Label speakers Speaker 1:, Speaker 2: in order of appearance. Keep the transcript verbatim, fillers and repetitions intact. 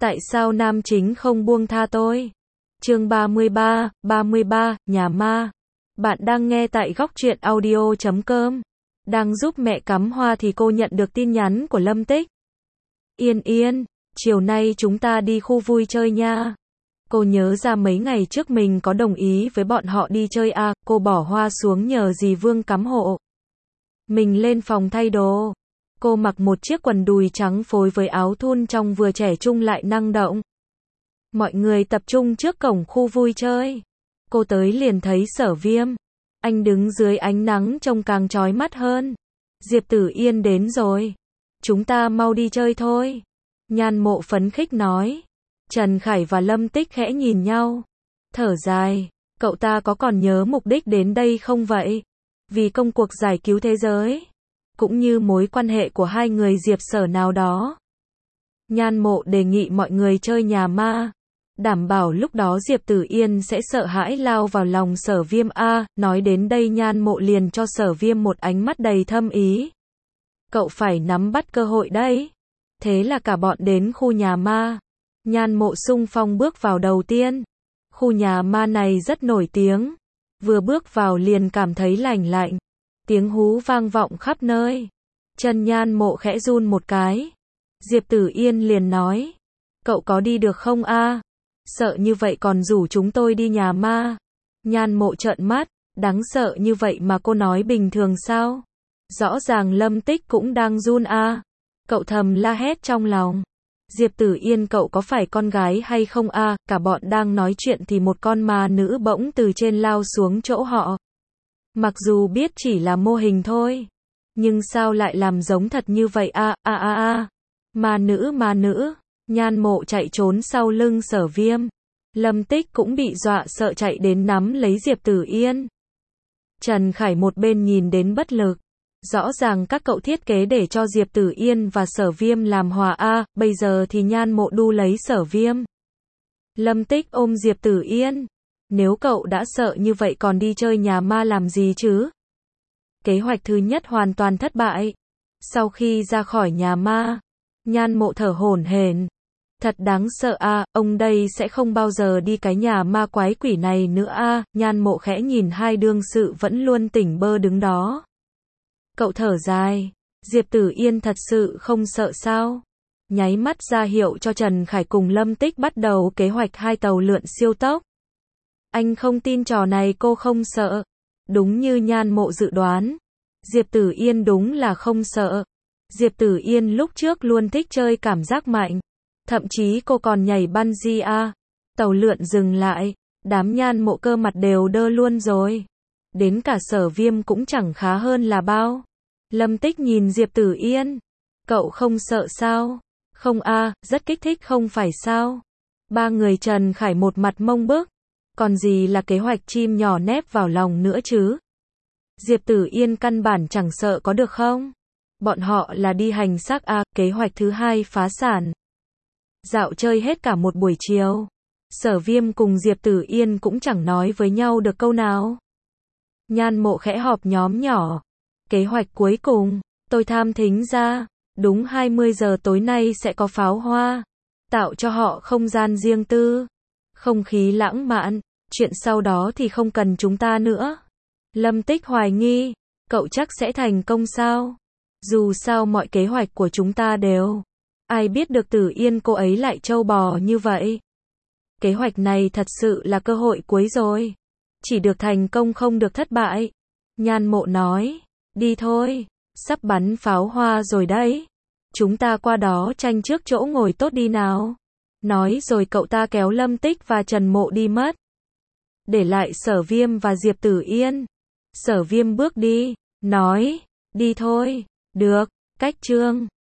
Speaker 1: Tại sao nam chính không buông tha tôi? Chương ba mươi ba, ba mươi ba, nhà ma. Bạn đang nghe tại góc truyện audio chấm com. Đang giúp mẹ cắm hoa thì cô nhận được tin nhắn của Lâm Tích. Yên Yên, chiều nay chúng ta đi khu vui chơi nha. Cô nhớ ra mấy ngày trước mình có đồng ý với bọn họ đi chơi à, cô bỏ hoa xuống nhờ dì Vương cắm hộ. Mình lên phòng thay đồ. Cô mặc một chiếc quần đùi trắng phối với áo thun trong vừa trẻ trung lại năng động. Mọi người tập trung trước cổng khu vui chơi. Cô tới liền thấy Sở Viêm. Anh đứng dưới ánh nắng trông càng chói mắt hơn. Diệp Tử Yên đến rồi. Chúng ta mau đi chơi thôi. Nhan Mộ phấn khích nói. Trần Khải và Lâm Tích khẽ nhìn nhau. Thở dài. Cậu ta có còn nhớ mục đích đến đây không vậy? Vì công cuộc giải cứu thế giới. Cũng như mối quan hệ của hai người Diệp Sở nào đó. Nhan Mộ đề nghị mọi người chơi nhà ma. Đảm bảo lúc đó Diệp Tử Yên sẽ sợ hãi lao vào lòng Sở Viêm a. Nói đến đây Nhan Mộ liền cho Sở Viêm một ánh mắt đầy thâm ý. Cậu phải nắm bắt cơ hội đấy. Thế là cả bọn đến khu nhà ma. Nhan Mộ xung phong bước vào đầu tiên. Khu nhà ma này rất nổi tiếng. Vừa bước vào liền cảm thấy lành lạnh. Tiếng hú vang vọng khắp nơi. Chân Nhan Mộ khẽ run một cái. Diệp Tử Yên liền nói. Cậu có đi được không a? Sợ như vậy còn rủ chúng tôi đi nhà ma. Nhan Mộ trợn mắt. Đáng sợ như vậy mà cô nói bình thường sao? Rõ ràng Lâm Tích cũng đang run a. Cậu thầm la hét trong lòng. Diệp Tử Yên cậu có phải con gái hay không a? Cả bọn đang nói chuyện thì một con ma nữ bỗng từ trên lao xuống chỗ họ. Mặc dù biết chỉ là mô hình thôi. Nhưng sao lại làm giống thật như vậy a? A a a. Ma nữ ma nữ. Nhan Mộ chạy trốn sau lưng Sở Viêm. Lâm Tích cũng bị dọa sợ chạy đến nắm lấy Diệp Tử Yên. Trần Khải một bên nhìn đến bất lực. Rõ ràng các cậu thiết kế để cho Diệp Tử Yên và Sở Viêm làm hòa a, bây giờ thì Nhan Mộ đu lấy Sở Viêm. Lâm Tích ôm Diệp Tử Yên. Nếu cậu đã sợ như vậy còn đi chơi nhà ma làm gì chứ? Kế hoạch thứ nhất hoàn toàn thất bại. Sau khi ra khỏi nhà ma, Nhan Mộ thở hổn hển. Thật đáng sợ a, ông đây sẽ không bao giờ đi cái nhà ma quái quỷ này nữa a. Nhan Mộ khẽ nhìn hai đương sự vẫn luôn tỉnh bơ đứng đó. Cậu thở dài. Diệp Tử Yên thật sự không sợ sao? Nháy mắt ra hiệu cho Trần Khải cùng Lâm Tích bắt đầu kế hoạch hai tàu lượn siêu tốc. Anh không tin trò này cô không sợ. Đúng như Nhan Mộ dự đoán. Diệp Tử Yên đúng là không sợ. Diệp Tử Yên lúc trước luôn thích chơi cảm giác mạnh. Thậm chí cô còn nhảy bungee a. Tàu lượn dừng lại. Đám Nhan Mộ cơ mặt đều đơ luôn rồi. Đến cả Sở Viêm cũng chẳng khá hơn là bao. Lâm Tích nhìn Diệp Tử Yên. Cậu không sợ sao? Không a, rất kích thích không phải sao? Ba người Trần Khải một mặt mông bức. Còn gì là kế hoạch chim nhỏ nép vào lòng nữa chứ? Diệp Tử Yên căn bản chẳng sợ có được không? Bọn họ là đi hành xác a, kế hoạch thứ hai phá sản. Dạo chơi hết cả một buổi chiều. Sở Viêm cùng Diệp Tử Yên cũng chẳng nói với nhau được câu nào. Nhan Mộ khẽ họp nhóm nhỏ. Kế hoạch cuối cùng, tôi tham thính ra, đúng hai mươi giờ tối nay sẽ có pháo hoa, tạo cho họ không gian riêng tư, không khí lãng mạn, chuyện sau đó thì không cần chúng ta nữa. Lâm Tích hoài nghi, cậu chắc sẽ thành công sao? Dù sao mọi kế hoạch của chúng ta đều, ai biết được Tử Yên cô ấy lại trâu bò như vậy. Kế hoạch này thật sự là cơ hội cuối rồi. Chỉ được thành công không được thất bại. Nhan Mộ nói, đi thôi, sắp bắn pháo hoa rồi đấy. Chúng ta qua đó tranh trước chỗ ngồi tốt đi nào. Nói rồi cậu ta kéo Lâm Tích và Trần Mộ đi mất. Để lại Sở Viêm và Diệp Tử Yên. Sở Viêm bước đi, nói, đi thôi, được, cách chương.